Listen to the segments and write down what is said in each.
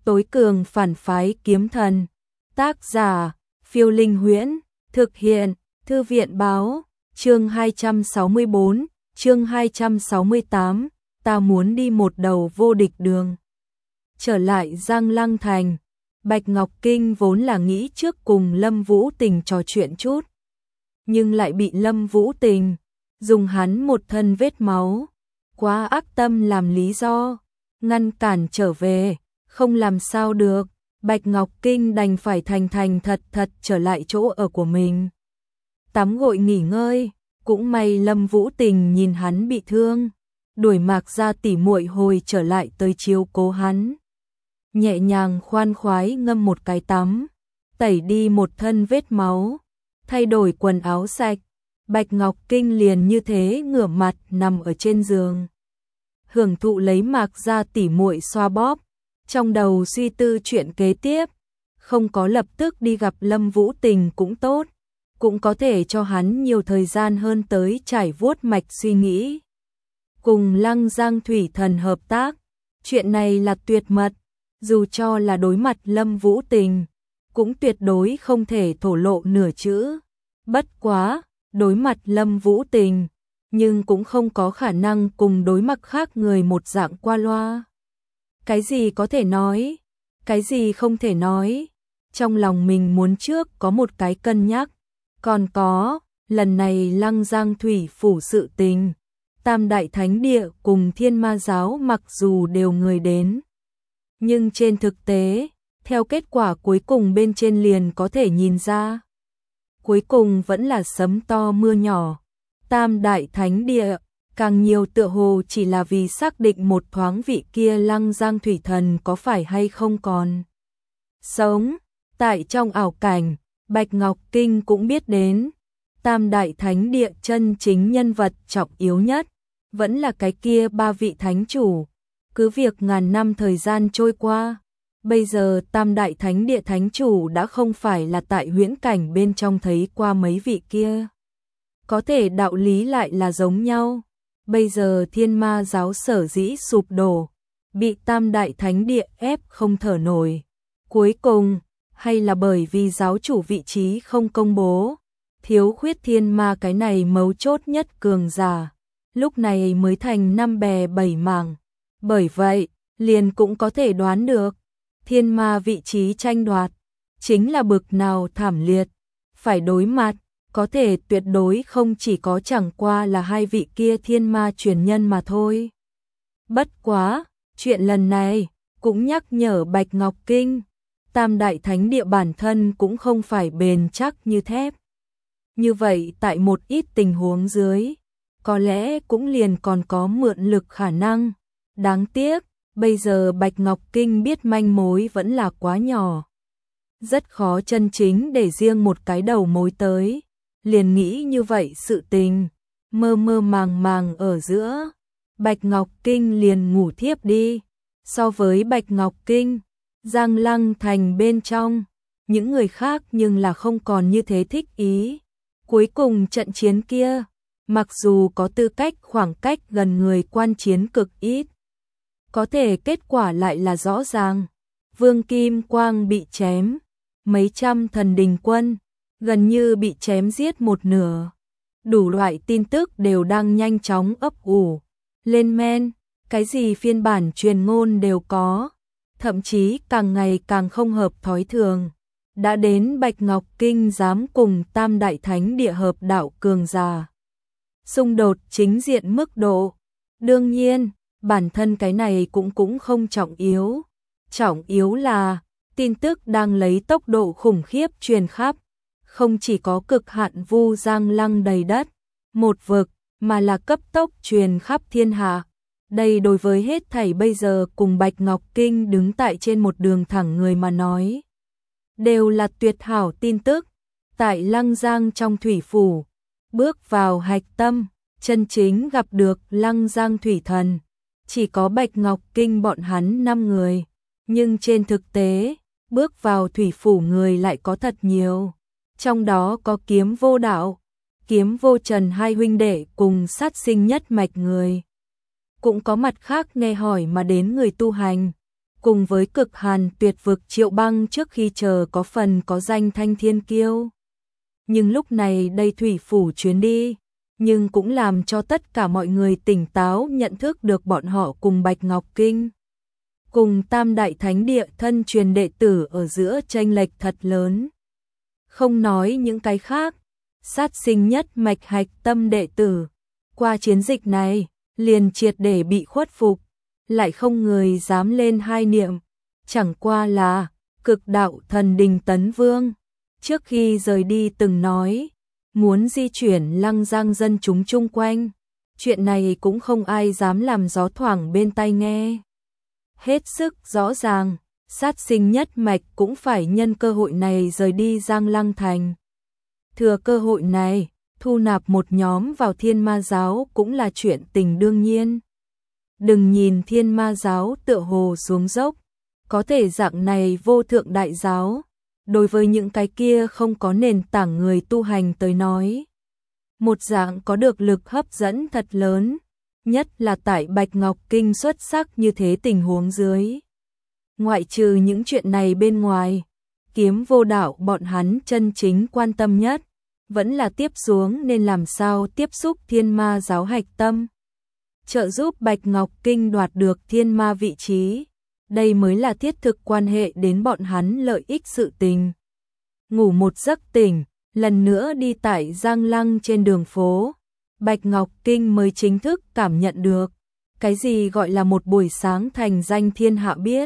Tối cường phản phái kiếm thần. Tác giả, Phiêu Linh Huyễn. Thực hiện, Thư viện Báo. Chương 264, chương 268. Ta muốn đi một đầu vô địch đường. Trở lại Giang Lăng Thành, Bạch Ngọc Kinh vốn là nghĩ trước cùng Lâm Vũ Tình trò chuyện chút, nhưng lại bị Lâm Vũ Tình dùng hắn một thân vết máu, quá ác tâm làm lý do, ngăn cản trở về, không làm sao được, Bạch Ngọc Kinh đành phải thành thành thật thật trở lại chỗ ở của mình. Tắm gội nghỉ ngơi, cũng may Lâm Vũ Tình nhìn hắn bị thương, đuổi Mạc gia tỉ muội hồi trở lại tới chiếu cố hắn. Nhẹ nhàng khoan khoái ngâm một cái tắm, tẩy đi một thân vết máu, thay đổi quần áo sạch, Bạch Ngọc Kinh liền như thế ngửa mặt nằm ở trên giường, hưởng thụ lấy Mạc gia tỉ muội xoa bóp, trong đầu suy tư chuyện kế tiếp, không có lập tức đi gặp Lâm Vũ Tình cũng tốt, cũng có thể cho hắn nhiều thời gian hơn tới trải vuốt mạch suy nghĩ. Cùng Lăng Giang Thủy Thần hợp tác, chuyện này là tuyệt mật, dù cho là đối mặt Lâm Vũ Tình, cũng tuyệt đối không thể thổ lộ nửa chữ. Bất quá, đối mặt Lâm Vũ Tình, nhưng cũng không có khả năng cùng đối mặt khác người một dạng qua loa. Cái gì có thể nói, cái gì không thể nói, trong lòng mình muốn trước có một cái cân nhắc. Còn có, lần này Lăng Giang Thủy phủ sự tình, Tam Đại Thánh Địa cùng Thiên Ma Giáo mặc dù đều người đến, nhưng trên thực tế, theo kết quả cuối cùng bên trên liền có thể nhìn ra, cuối cùng vẫn là sấm to mưa nhỏ. Tam Đại Thánh Địa, càng nhiều tựa hồ chỉ là vì xác định một thoáng vị kia Lăng Giang Thủy Thần có phải hay không còn sống. Tại trong ảo cảnh, Bạch Ngọc Kinh cũng biết đến, Tam Đại Thánh Địa chân chính nhân vật trọng yếu nhất, vẫn là cái kia ba vị thánh chủ. Cứ việc ngàn năm thời gian trôi qua, bây giờ Tam Đại Thánh Địa thánh chủ đã không phải là tại huyễn cảnh bên trong thấy qua mấy vị kia. Có thể đạo lý lại là giống nhau. Bây giờ Thiên Ma Giáo sở dĩ sụp đổ, bị Tam Đại Thánh Địa ép không thở nổi. Cuối cùng, hay là bởi vì giáo chủ vị trí không công bố, thiếu khuyết thiên ma cái này mấu chốt nhất cường giả, lúc này mới thành năm bè bảy mảng. Bởi vậy, liền cũng có thể đoán được, thiên ma vị trí tranh đoạt, chính là bực nào thảm liệt, phải đối mặt, có thể tuyệt đối không chỉ có chẳng qua là hai vị kia thiên ma truyền nhân mà thôi. Bất quá, chuyện lần này, cũng nhắc nhở Bạch Ngọc Kinh, Tam Đại Thánh Địa bản thân cũng không phải bền chắc như thép. Như vậy tại một ít tình huống dưới, có lẽ cũng liền còn có mượn lực khả năng. Đáng tiếc, bây giờ Bạch Ngọc Kinh biết manh mối vẫn là quá nhỏ. Rất khó chân chính để riêng một cái đầu mối tới. Liền nghĩ như vậy sự tình, mơ mơ màng màng ở giữa. Bạch Ngọc Kinh liền ngủ thiếp đi. So với Bạch Ngọc Kinh, Giang Lăng Thành bên trong, những người khác nhưng là không còn như thế thích ý. Cuối cùng trận chiến kia, mặc dù có tư cách khoảng cách gần người quan chiến cực ít, có thể kết quả lại là rõ ràng. Vương Kim Quang bị chém, mấy trăm thần đình quân, gần như bị chém giết một nửa. Đủ loại tin tức đều đang nhanh chóng ấp ủ, lên men, cái gì phiên bản truyền ngôn đều có. Thậm chí càng ngày càng không hợp thói thường. Đã đến Bạch Ngọc Kinh dám cùng Tam Đại Thánh Địa hợp đạo cường giả. Xung đột chính diện mức độ. Đương nhiên, bản thân cái này cũng không trọng yếu. Trọng yếu là, tin tức đang lấy tốc độ khủng khiếp truyền khắp. Không chỉ có cực hạn vu Giang Lăng đầy đất, một vực, mà là cấp tốc truyền khắp thiên hạ. Đây đối với hết thảy bây giờ cùng Bạch Ngọc Kinh đứng tại trên một đường thẳng người mà nói, đều là tuyệt hảo tin tức. Tại Lăng Giang trong thủy phủ, bước vào hạch tâm, chân chính gặp được Lăng Giang Thủy Thần, chỉ có Bạch Ngọc Kinh bọn hắn 5 người, nhưng trên thực tế, bước vào thủy phủ người lại có thật nhiều. Trong đó có Kiếm Vô Đạo, Kiếm Vô Trần hai huynh đệ cùng sát sinh nhất mạch người. Cũng có mặt khác nghe hỏi mà đến người tu hành, cùng với cực hàn tuyệt vực Triệu Băng trước khi chờ có phần có danh thanh thiên kiêu. Nhưng lúc này đây thủy phủ chuyến đi, nhưng cũng làm cho tất cả mọi người tỉnh táo nhận thức được bọn họ cùng Bạch Ngọc Kinh, cùng Tam Đại Thánh Địa thân truyền đệ tử ở giữa chênh lệch thật lớn. Không nói những cái khác, sát sinh nhất mạch hạch tâm đệ tử, qua chiến dịch này, liền triệt để bị khuất phục, lại không người dám lên hai niệm, chẳng qua là cực đạo thần đình Tấn Vương. Trước khi rời đi từng nói, muốn di chuyển Lăng Giang dân chúng chung quanh, chuyện này cũng không ai dám làm gió thoảng bên tai nghe. Hết sức rõ ràng, sát sinh nhất mạch cũng phải nhân cơ hội này rời đi Giang Lăng Thành. Thừa cơ hội này, thu nạp một nhóm vào Thiên Ma Giáo cũng là chuyện tình đương nhiên. Đừng nhìn Thiên Ma Giáo tựa hồ xuống dốc, có thể dạng này vô thượng đại giáo, đối với những cái kia không có nền tảng người tu hành tới nói, một dạng có được lực hấp dẫn thật lớn, nhất là tại Bạch Ngọc Kinh xuất sắc như thế tình huống dưới. Ngoại trừ những chuyện này bên ngoài, Kiếm Vô Đạo bọn hắn chân chính quan tâm nhất, vẫn là tiếp xuống nên làm sao tiếp xúc Thiên Ma Giáo hạch tâm, trợ giúp Bạch Ngọc Kinh đoạt được Thiên Ma vị trí. Đây mới là thiết thực quan hệ đến bọn hắn lợi ích sự tình. Ngủ một giấc tỉnh, lần nữa đi tại Giang Lăng trên đường phố, Bạch Ngọc Kinh mới chính thức cảm nhận được cái gì gọi là một buổi sáng thành danh thiên hạ biết.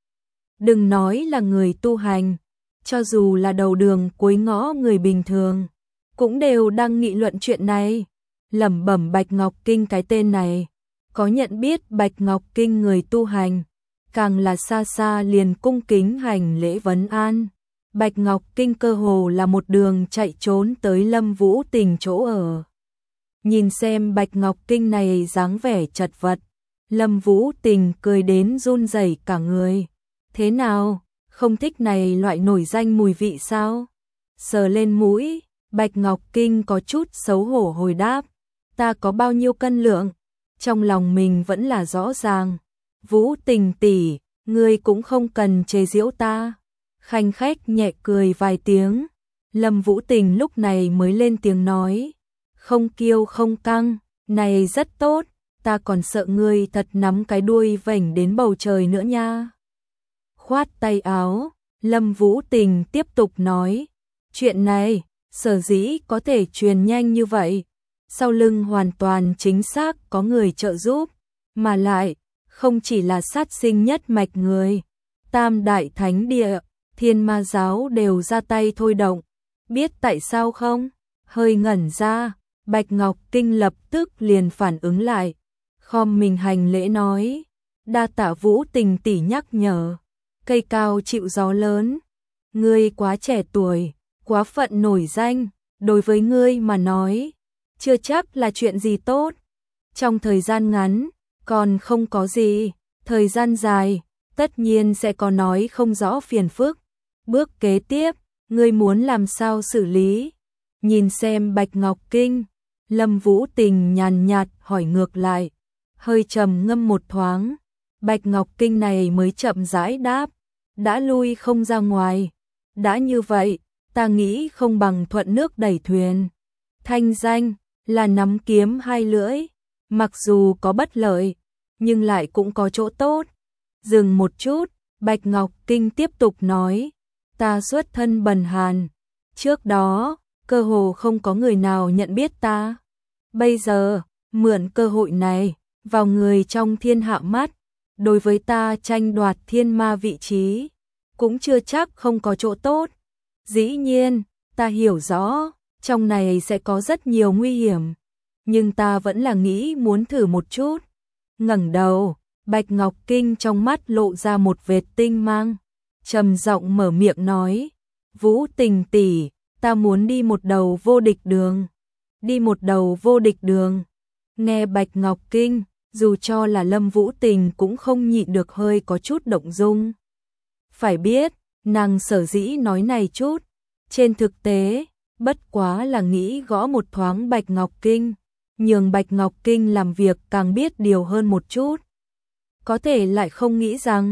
Đừng nói là người tu hành, cho dù là đầu đường cuối ngõ người bình thường, cũng đều đang nghị luận chuyện này, lẩm bẩm Bạch Ngọc Kinh cái tên này. Có nhận biết Bạch Ngọc Kinh người tu hành, càng là xa xa liền cung kính hành lễ vấn an. Bạch Ngọc Kinh cơ hồ là một đường chạy trốn tới Lâm Vũ Tình chỗ ở. Nhìn xem Bạch Ngọc Kinh này dáng vẻ chật vật, Lâm Vũ Tình cười đến run rẩy cả người. Thế nào, không thích này loại nổi danh mùi vị sao? Sờ lên mũi, Bạch Ngọc Kinh có chút xấu hổ hồi đáp, ta có bao nhiêu cân lượng, trong lòng mình vẫn là rõ ràng. Vũ Tình tỷ, ngươi cũng không cần chế giễu ta. Khanh khách nhẹ cười vài tiếng, Lâm Vũ Tình lúc này mới lên tiếng nói, không kiêu không căng, này rất tốt, ta còn sợ ngươi thật nắm cái đuôi vểnh đến bầu trời nữa nha. Khoát tay áo, Lâm Vũ Tình tiếp tục nói, chuyện này, sở dĩ có thể truyền nhanh như vậy, sau lưng hoàn toàn chính xác có người trợ giúp, mà lại, không chỉ là sát sinh nhất mạch người, Tam Đại Thánh Địa, Thiên Ma Giáo đều ra tay thôi động. Biết tại sao không? Hơi ngẩn ra, Bạch Ngọc Kinh lập tức liền phản ứng lại, khom mình hành lễ nói, đa tạ Vũ Tình tỷ nhắc nhở, cây cao chịu gió lớn, ngươi quá trẻ tuổi, quá phận nổi danh, đối với ngươi mà nói, chưa chắc là chuyện gì tốt. Trong thời gian ngắn, còn không có gì, thời gian dài, tất nhiên sẽ có nói không rõ phiền phức. Bước kế tiếp, ngươi muốn làm sao xử lý? Nhìn xem Bạch Ngọc Kinh, Lâm Vũ Tình nhàn nhạt hỏi ngược lại, hơi trầm ngâm một thoáng, Bạch Ngọc Kinh này mới chậm rãi đáp, đã lui không ra ngoài. Đã như vậy, ta nghĩ không bằng thuận nước đẩy thuyền. Thanh danh là nắm kiếm hai lưỡi, mặc dù có bất lợi, nhưng lại cũng có chỗ tốt. Dừng một chút, Bạch Ngọc Kinh tiếp tục nói, ta xuất thân bần hàn, trước đó, cơ hồ không có người nào nhận biết ta. Bây giờ, mượn cơ hội này, vào người trong thiên hạ mắt, đối với ta tranh đoạt thiên ma vị trí, cũng chưa chắc không có chỗ tốt. Dĩ nhiên, ta hiểu rõ, trong này sẽ có rất nhiều nguy hiểm, nhưng ta vẫn là nghĩ muốn thử một chút. Ngẩng đầu, Bạch Ngọc Kinh trong mắt lộ ra một vệt tinh mang, trầm giọng mở miệng nói, Vũ Tình tỷ, ta muốn đi một đầu vô địch đường. Đi một đầu vô địch đường. Nghe Bạch Ngọc Kinh, dù cho là Lâm Vũ Tình cũng không nhịn được hơi có chút động dung. Phải biết, nàng sở dĩ nói này chút, trên thực tế, bất quá là nghĩ gõ một thoáng Bạch Ngọc Kinh, nhường Bạch Ngọc Kinh làm việc càng biết điều hơn một chút. Có thể lại không nghĩ rằng,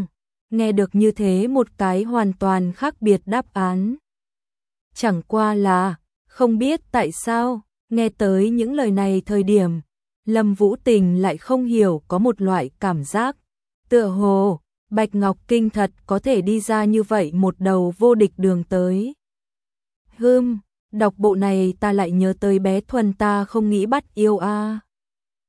nghe được như thế một cái hoàn toàn khác biệt đáp án. Chẳng qua là, không biết tại sao, nghe tới những lời này thời điểm, Lâm Vũ Tình lại không hiểu có một loại cảm giác, tựa hồ, Bạch Ngọc Kinh thật có thể đi ra như vậy một đầu vô địch đường tới. Đọc bộ này ta lại nhớ tới bé Thuần ta không nghĩ bắt yêu a.